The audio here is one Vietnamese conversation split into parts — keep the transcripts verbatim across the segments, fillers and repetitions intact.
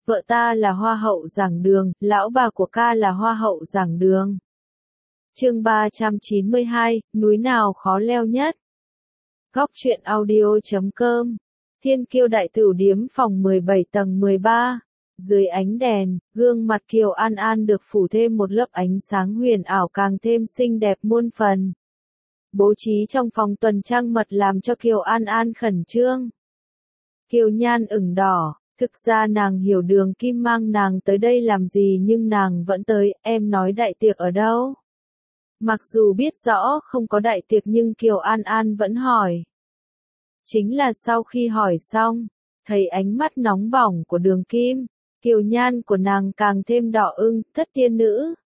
vợ ta là hoa hậu giảng đường, lão bà của ca là hoa hậu giảng đường. Chương ba trăm chín mươi hai, núi nào khó leo nhất? Góc truyện audio chấm com. Thiên Kiêu Đại Tửu Điếm phòng mười bảy tầng mười ba. Dưới ánh đèn, gương mặt Kiều An An được phủ thêm một lớp ánh sáng huyền ảo càng thêm xinh đẹp muôn phần. Bố trí trong phòng tuần trăng mật làm cho Kiều An An khẩn trương. Kiều Nhan ửng đỏ, thực ra nàng hiểu Đường Kim mang nàng tới đây làm gì nhưng nàng vẫn tới, em nói đại tiệc ở đâu? Mặc dù biết rõ không có đại tiệc nhưng Kiều An An vẫn hỏi. Chính là sau khi hỏi xong, thấy ánh mắt nóng bỏng của Đường Kim, Kiều Nhan của nàng càng thêm đỏ ưng, thất tiên nữ.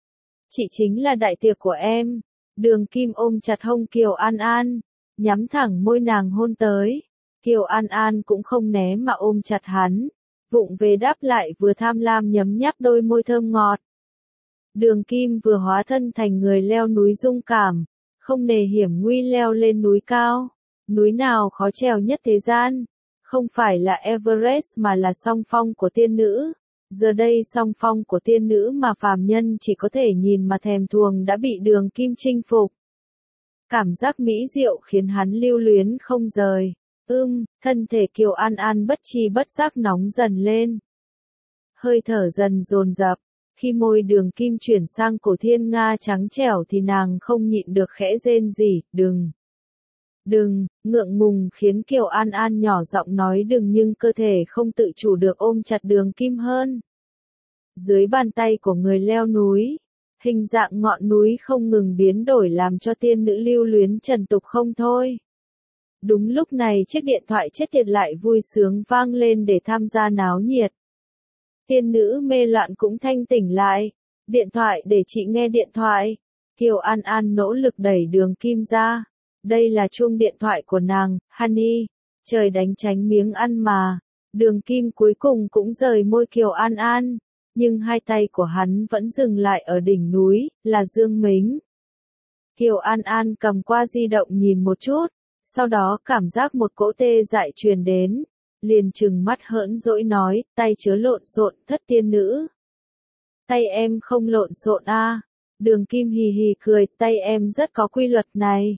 Chị chính là đại tiệc của em. Đường Kim ôm chặt hông Kiều An An, nhắm thẳng môi nàng hôn tới. Kiều An An cũng không né mà ôm chặt hắn, vụng về đáp lại vừa tham lam nhấm nháp đôi môi thơm ngọt. Đường Kim vừa hóa thân thành người leo núi dung cảm, không nề hiểm nguy leo lên núi cao. Núi nào khó trèo nhất thế gian? Không phải là Everest mà là song phong của tiên nữ. Giờ đây song phong của tiên nữ mà phàm nhân chỉ có thể nhìn mà thèm thuồng đã bị Đường Kim chinh phục. Cảm giác mỹ diệu khiến hắn lưu luyến không rời. Ưm, thân thể Kiều An An bất tri bất giác nóng dần lên. Hơi thở dần dồn dập. Khi môi Đường Kim chuyển sang cổ thiên nga trắng trẻo thì nàng không nhịn được khẽ rên rỉ, đừng. Đừng, ngượng ngùng khiến Kiều An An nhỏ giọng nói đừng nhưng cơ thể không tự chủ được ôm chặt Đường Kim hơn. Dưới bàn tay của người leo núi, hình dạng ngọn núi không ngừng biến đổi làm cho tiên nữ lưu luyến trần tục không thôi. Đúng lúc này chiếc điện thoại chết tiệt lại vui sướng vang lên để tham gia náo nhiệt. Tiên nữ mê loạn cũng thanh tỉnh lại. Điện thoại để chị nghe điện thoại. Kiều An An nỗ lực đẩy Đường Kim ra. Đây là chuông điện thoại của nàng, honey. Trời đánh tránh miếng ăn mà. Đường Kim cuối cùng cũng rời môi Kiều An An. Nhưng hai tay của hắn vẫn dừng lại ở đỉnh núi, là Dương Mính. Kiều An An cầm qua di động nhìn một chút. Sau đó cảm giác một cỗ tê dại truyền đến. Liền trừng mắt hỡn dỗi nói, tay chớ lộn xộn, thất tiên nữ. Tay em không lộn xộn a. À. Đường Kim hì hì cười, tay em rất có quy luật này.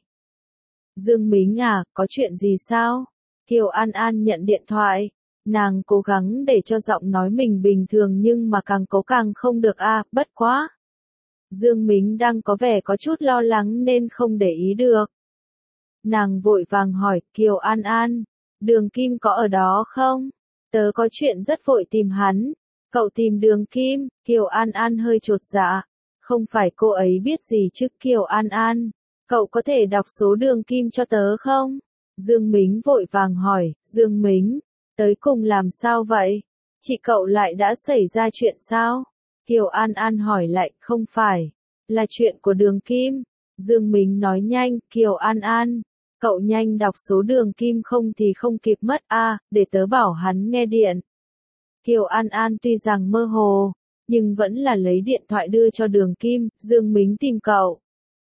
Dương Mính à, có chuyện gì sao? Kiều An An nhận điện thoại. Nàng cố gắng để cho giọng nói mình bình thường nhưng mà càng cố càng không được a, à, bất quá. Dương Mính đang có vẻ có chút lo lắng nên không để ý được. Nàng vội vàng hỏi, Kiều An An, Đường Kim có ở đó không? Tớ có chuyện rất vội tìm hắn. Cậu tìm Đường Kim? Kiều An An hơi chột dạ. Không phải cô ấy biết gì chứ Kiều An An. Cậu có thể đọc số Đường Kim cho tớ không? Dương Mính vội vàng hỏi, Dương Mính, tới cùng làm sao vậy? Chị cậu lại đã xảy ra chuyện sao? Kiều An An hỏi lại, không phải. Là chuyện của Đường Kim. Dương Mính nói nhanh, Kiều An An. Cậu nhanh đọc số Đường Kim không thì không kịp mất a, à, để tớ bảo hắn nghe điện. Kiều An An tuy rằng mơ hồ, nhưng vẫn là lấy điện thoại đưa cho Đường Kim, Dương Mính tìm cậu.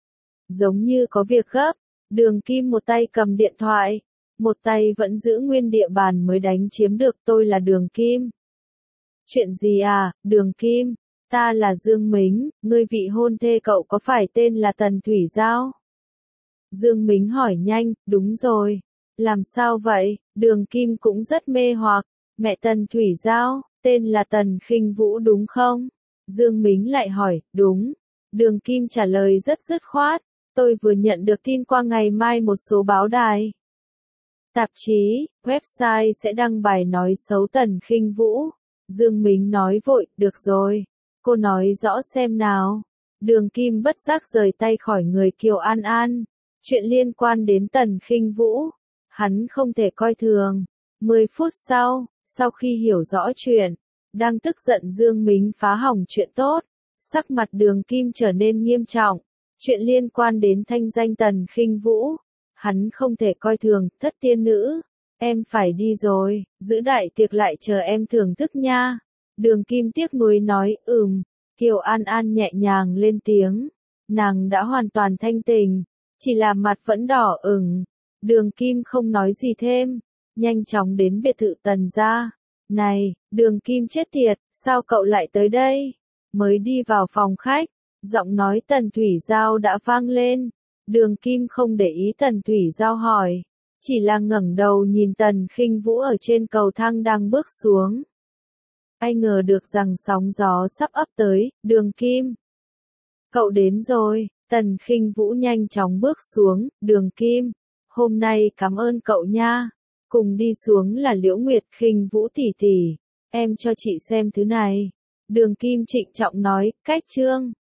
Giống như có việc gấp, Đường Kim một tay cầm điện thoại, một tay vẫn giữ nguyên địa bàn mới đánh chiếm được tôi là Đường Kim. Chuyện gì à, Đường Kim, ta là Dương Mính, ngươi vị hôn thê cậu có phải tên là Tần Thủy Giao? Dương Mính hỏi nhanh, đúng rồi. Làm sao vậy? Đường Kim cũng rất mê hoặc. Mẹ Tần Thủy Giao, tên là Tần Khinh Vũ đúng không? Dương Mính lại hỏi, đúng. Đường Kim trả lời rất dứt khoát. Tôi vừa nhận được tin qua ngày mai một số báo đài, tạp chí, website sẽ đăng bài nói xấu Tần Khinh Vũ. Dương Mính nói vội, được rồi. Cô nói rõ xem nào. Đường Kim bất giác rời tay khỏi người Kiều An An. Chuyện liên quan đến Tần Khinh Vũ, hắn không thể coi thường. Mười phút sau, sau khi hiểu rõ chuyện, đang tức giận Dương Mính phá hỏng chuyện tốt, sắc mặt Đường Kim trở nên nghiêm trọng. Chuyện liên quan đến thanh danh Tần Khinh Vũ, hắn không thể coi thường. Thất tiên nữ, em phải đi rồi, giữ đại tiệc lại chờ em thưởng thức nha. Đường Kim tiếc nuối nói, ừm. Kiều An An nhẹ nhàng lên tiếng, nàng đã hoàn toàn thanh tỉnh. Chỉ là mặt vẫn đỏ ửng. Đường Kim không nói gì thêm, nhanh chóng đến biệt thự Tần gia. Này, Đường Kim chết tiệt, sao cậu lại tới đây? Mới đi vào phòng khách, giọng nói Tần Thủy Giao đã vang lên. Đường Kim không để ý Tần Thủy Giao hỏi, chỉ là ngẩng đầu nhìn Tần Khinh Vũ ở trên cầu thang đang bước xuống. Ai ngờ được rằng sóng gió sắp ập tới, Đường Kim. Cậu đến rồi, Tần Khinh Vũ nhanh chóng bước xuống, Đường Kim. Hôm nay cảm ơn cậu nha. Cùng đi xuống là Liễu Nguyệt Khinh Vũ tỷ tỷ. Em cho chị xem thứ này. Đường Kim trịnh trọng nói, cách chương.